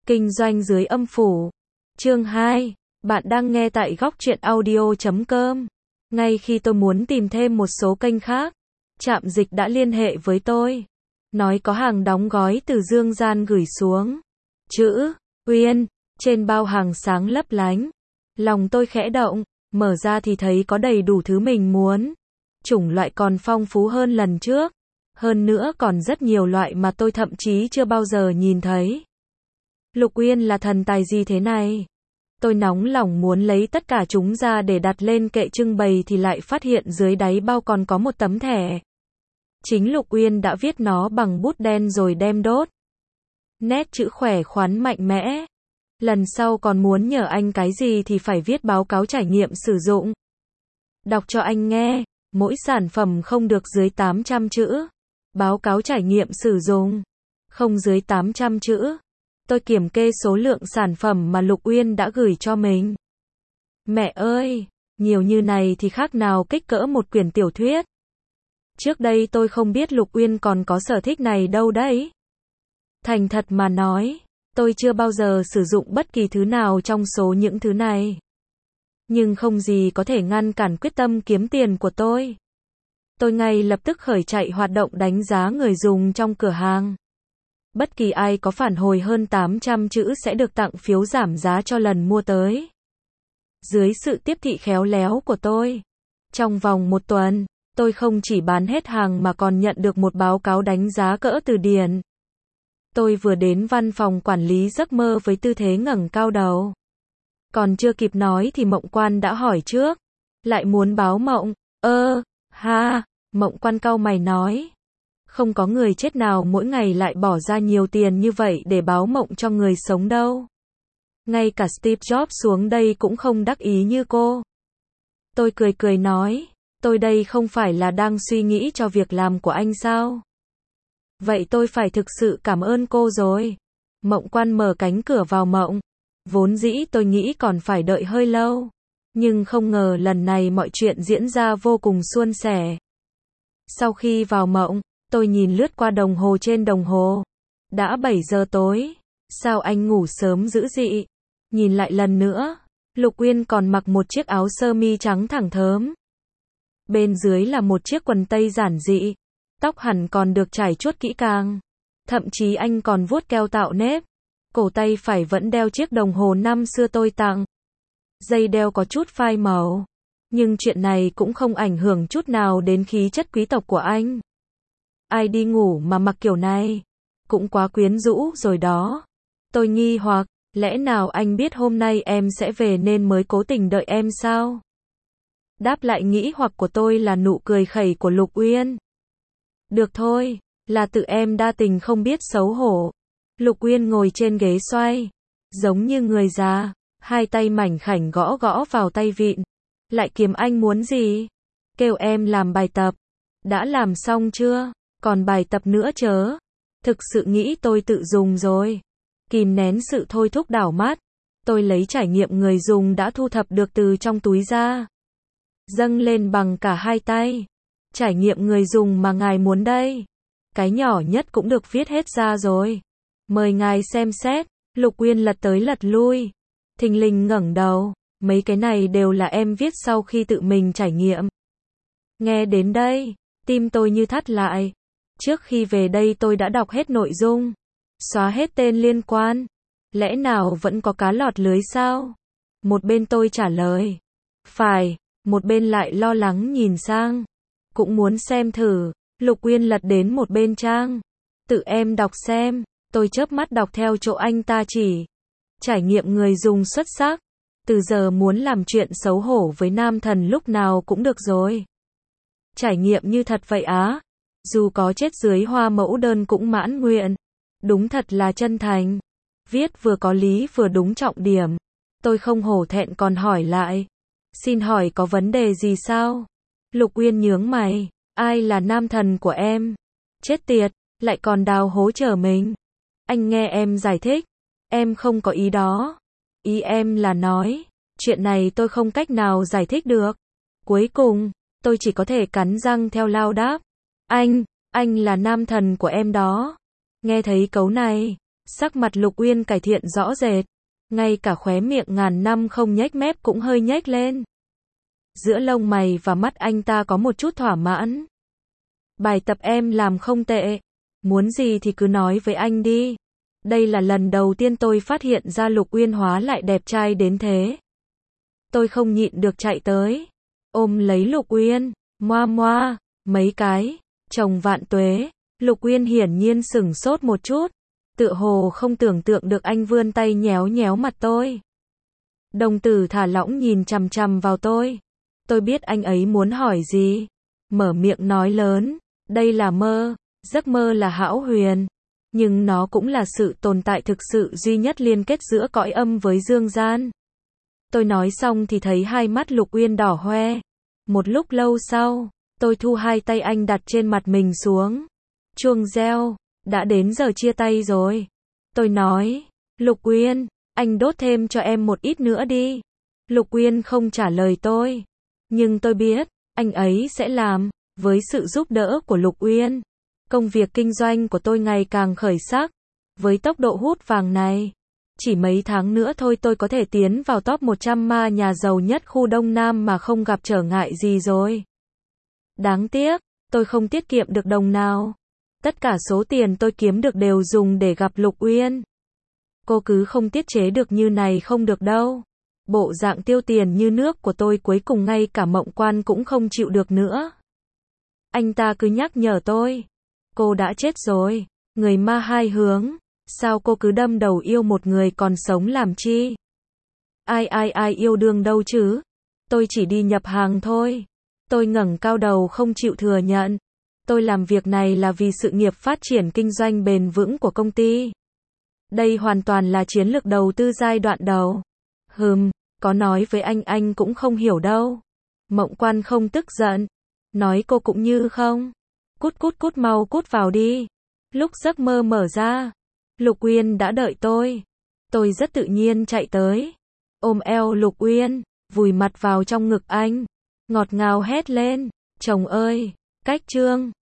Kinh doanh dưới âm phủ. Chương 2. Bạn đang nghe tại góc truyện audio.com. Ngay khi tôi muốn tìm thêm một số kênh khác, Trạm Dịch đã liên hệ với tôi. Nói có hàng đóng gói từ Dương Gian gửi xuống. Chữ Uyên trên bao hàng sáng lấp lánh. Lòng tôi khẽ động, mở ra thì thấy có đầy đủ thứ mình muốn. Chủng loại còn phong phú hơn lần trước. Hơn nữa còn rất nhiều loại mà tôi thậm chí chưa bao giờ nhìn thấy. Lục Uyên là thần tài gì thế này? Tôi nóng lòng muốn lấy tất cả chúng ra để đặt lên kệ trưng bày thì lại phát hiện dưới đáy bao còn có một tấm thẻ. Chính Lục Uyên đã viết nó bằng bút đen rồi đem đốt. Nét chữ khỏe khoắn mạnh mẽ. Lần sau còn muốn nhờ anh cái gì thì phải viết báo cáo trải nghiệm sử dụng. Đọc cho anh nghe, mỗi sản phẩm không được dưới 800 chữ. Báo cáo trải nghiệm sử dụng, không dưới 800 chữ. Tôi kiểm kê số lượng sản phẩm mà Lục Uyên đã gửi cho mình. Mẹ ơi, nhiều như này thì khác nào kích cỡ một quyển tiểu thuyết. Trước đây tôi không biết Lục Uyên còn có sở thích này đâu đấy. Thành thật mà nói, tôi chưa bao giờ sử dụng bất kỳ thứ nào trong số những thứ này. Nhưng không gì có thể ngăn cản quyết tâm kiếm tiền của tôi. Tôi ngay lập tức khởi chạy hoạt động đánh giá người dùng trong cửa hàng. Bất kỳ ai có phản hồi hơn 800 chữ sẽ được tặng phiếu giảm giá cho lần mua tới. Dưới sự tiếp thị khéo léo của tôi, trong vòng 1 tuần, tôi không chỉ bán hết hàng mà còn nhận được một báo cáo đánh giá cỡ từ điển. Tôi vừa đến văn phòng quản lý giấc mơ với tư thế ngẩng cao đầu. Còn chưa kịp nói thì Mộng Quan đã hỏi trước. Lại muốn báo mộng? Mộng Quan cau mày nói. Không có người chết nào mỗi ngày lại bỏ ra nhiều tiền như vậy để báo mộng cho người sống đâu. Ngay cả Steve Jobs xuống đây cũng không đắc ý như cô. Tôi cười cười nói, tôi đây không phải là đang suy nghĩ cho việc làm của anh sao? Vậy tôi phải thực sự cảm ơn cô rồi. Mộng Quan mở cánh cửa vào mộng. Vốn dĩ tôi nghĩ còn phải đợi hơi lâu. Nhưng không ngờ lần này mọi chuyện diễn ra vô cùng suôn sẻ. Sau khi vào mộng, tôi nhìn lướt qua đồng hồ trên đồng hồ. Đã 7 giờ tối. Sao anh ngủ sớm dữ dị? Nhìn lại lần nữa, Lục Uyên còn mặc một chiếc áo sơ mi trắng thẳng thớm. Bên dưới là một chiếc quần tây giản dị. Tóc hẳn còn được trải chuốt kỹ càng. Thậm chí anh còn vuốt keo tạo nếp. Cổ tay phải vẫn đeo chiếc đồng hồ năm xưa tôi tặng. Dây đeo có chút phai màu. Nhưng chuyện này cũng không ảnh hưởng chút nào đến khí chất quý tộc của anh. Ai đi ngủ mà mặc kiểu này? Cũng quá quyến rũ rồi đó. Tôi nghi hoặc, lẽ nào anh biết hôm nay em sẽ về nên mới cố tình đợi em sao? Đáp lại nghĩ hoặc của tôi là nụ cười khẩy của Lục Uyên. Được thôi, là tự em đa tình không biết xấu hổ. Lục Uyên ngồi trên ghế xoay, giống như người già, hai tay mảnh khảnh gõ gõ vào tay vịn. Lại kiếm anh muốn gì? Kêu em làm bài tập. Đã làm xong chưa? Còn bài tập nữa chớ. Thực sự nghĩ tôi tự dùng rồi. Kìm nén sự thôi thúc đảo mắt. Tôi lấy trải nghiệm người dùng đã thu thập được từ trong túi ra. Dâng lên bằng cả hai tay. Trải nghiệm người dùng mà ngài muốn đây. Cái nhỏ nhất cũng được viết hết ra rồi. Mời ngài xem xét. Lục Uyên lật tới lật lui. Thình lình ngẩng đầu. Mấy cái này đều là em viết sau khi tự mình trải nghiệm. Nghe đến đây, tim tôi như thắt lại. Trước khi về đây tôi đã đọc hết nội dung. Xóa hết tên liên quan. Lẽ nào vẫn có cá lọt lưới sao? Một bên tôi trả lời. Phải, một bên lại lo lắng nhìn sang. Cũng muốn xem thử. Lục Uyên lật đến một bên trang. Tự em đọc xem. Tôi chớp mắt đọc theo chỗ anh ta chỉ. Trải nghiệm người dùng xuất sắc. Từ giờ muốn làm chuyện xấu hổ với nam thần lúc nào cũng được rồi. Trải nghiệm như thật vậy á. Dù có chết dưới hoa mẫu đơn cũng mãn nguyện. Đúng thật là chân thành. Viết vừa có lý vừa đúng trọng điểm. Tôi không hổ thẹn còn hỏi lại. Xin hỏi có vấn đề gì sao? Lục Uyên nhướng mày. Ai là nam thần của em? Chết tiệt, lại còn đào hố chờ mình. Anh nghe em giải thích. Em không có ý đó. Ý em là nói, chuyện này tôi không cách nào giải thích được. Cuối cùng, tôi chỉ có thể cắn răng theo lao đáp. Anh là nam thần của em đó. Nghe thấy câu này, Sắc mặt Lục Uyên cải thiện rõ rệt. Ngay cả khóe miệng ngàn năm không nhếch mép cũng hơi nhếch lên. Giữa lông mày và mắt anh ta có một chút thỏa mãn. Bài tập em làm không tệ. Muốn gì thì cứ nói với anh đi. Đây là lần đầu tiên tôi phát hiện ra Lục Uyên hóa lại đẹp trai đến thế. Tôi không nhịn được chạy tới. Ôm lấy Lục Uyên. Moa moa. Mấy cái. Chồng vạn tuế. Lục Uyên hiển nhiên sửng sốt một chút. Tựa hồ không tưởng tượng được anh vươn tay nhéo nhéo mặt tôi. Đồng tử thả lỏng nhìn chằm chằm vào tôi. Tôi biết anh ấy muốn hỏi gì. Mở miệng nói lớn. Đây là mơ. Giấc mơ là hão huyền. Nhưng nó cũng là sự tồn tại thực sự duy nhất liên kết giữa cõi âm với dương gian. Tôi nói xong thì thấy hai mắt Lục Uyên đỏ hoe. Một lúc lâu sau, tôi thu hai tay anh đặt trên mặt mình xuống. Chuông reo. Đã đến giờ chia tay rồi. Tôi nói. Lục Uyên, anh đốt thêm cho em một ít nữa đi. Lục Uyên không trả lời tôi. Nhưng tôi biết, anh ấy sẽ làm. Với sự giúp đỡ của Lục Uyên, công việc kinh doanh của tôi ngày càng khởi sắc. Với tốc độ hút vàng này, chỉ mấy tháng nữa thôi tôi có thể tiến vào top 100 ma nhà giàu nhất khu Đông Nam mà không gặp trở ngại gì rồi. Đáng tiếc, tôi không tiết kiệm được đồng nào. Tất cả số tiền tôi kiếm được đều dùng để gặp Lục Uyên. Cô cứ không tiết chế được như này không được đâu. Bộ dạng tiêu tiền như nước của tôi cuối cùng ngay cả Mộng Quan cũng không chịu được nữa. Anh ta cứ nhắc nhở tôi. Cô đã chết rồi. Người ma hai hướng. Sao cô cứ đâm đầu yêu một người còn sống làm chi? Ai yêu đương đâu chứ? Tôi chỉ đi nhập hàng thôi. Tôi ngẩng cao đầu không chịu thừa nhận. Tôi làm việc này là vì sự nghiệp phát triển kinh doanh bền vững của công ty. Đây hoàn toàn là chiến lược đầu tư giai đoạn đầu. Có nói với anh cũng không hiểu đâu. Mộng Quan không tức giận. Nói cô cũng như không. Cút mau cút vào đi. Lúc giấc mơ mở ra, Lục Uyên đã đợi tôi. Tôi rất tự nhiên chạy tới. Ôm eo Lục Uyên, vùi mặt vào trong ngực anh. Ngọt ngào hét lên. Chồng ơi, cách chương.